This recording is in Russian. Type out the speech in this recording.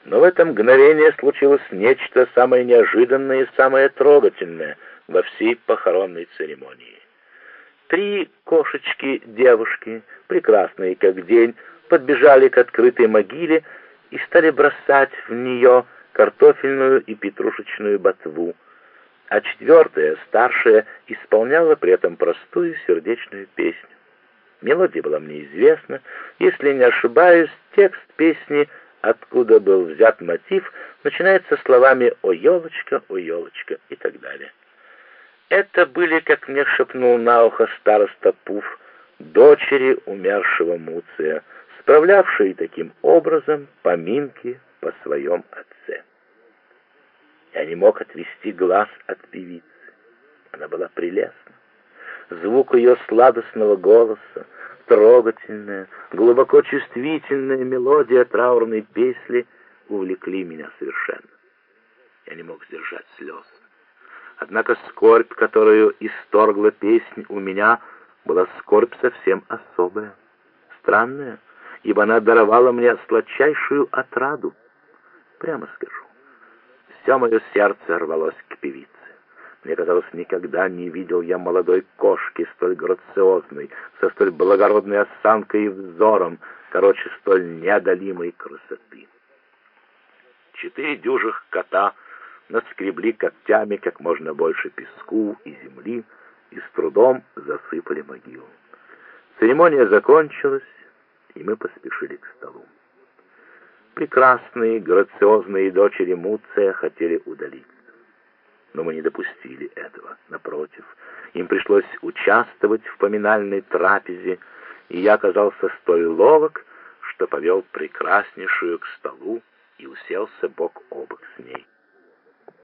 Но в это мгновение случилось нечто самое неожиданное и самое трогательное во всей похоронной церемонии. 3 кошечки-девушки, прекрасные как день, подбежали к открытой могиле и стали бросать в нее картофельную и петрушечную ботву, а 4-я, старшая, исполняла при этом простую сердечную песню. Мелодия была мне известна. Если не ошибаюсь, текст песни «Откуда был взят мотив» начинается словами «О, елочка, и так далее. Это были, как мне шепнул на ухо староста Пуф, дочери умершего Муция, справлявшие таким образом поминки по своем отце. Я не мог отвести глаз от певицы. Она была прелестна. Звук ее сладостного голоса, трогательная, глубоко чувствительная мелодия траурной песни увлекли меня совершенно. Я не мог сдержать слез. Однако скорбь, которую исторгла песнь у меня, была скорбь совсем особая, странная, ибо она даровала мне сладчайшую отраду. Прямо скажу, все мое сердце рвалось к певице. Мне казалось, никогда не видел я молодой кошки столь грациозной, со столь благородной осанкой и взором, короче, столь неодолимой красоты. 4 дюжих кота наскребли когтями как можно больше песку и земли и с трудом засыпали могилу. Церемония закончилась, и мы поспешили к столу. Прекрасные, грациозные дочери Муция хотели удалиться. Но мы не допустили этого. Напротив, им пришлось участвовать в поминальной трапезе, и я оказался столь ловок, что повел прекраснейшую к столу и уселся бок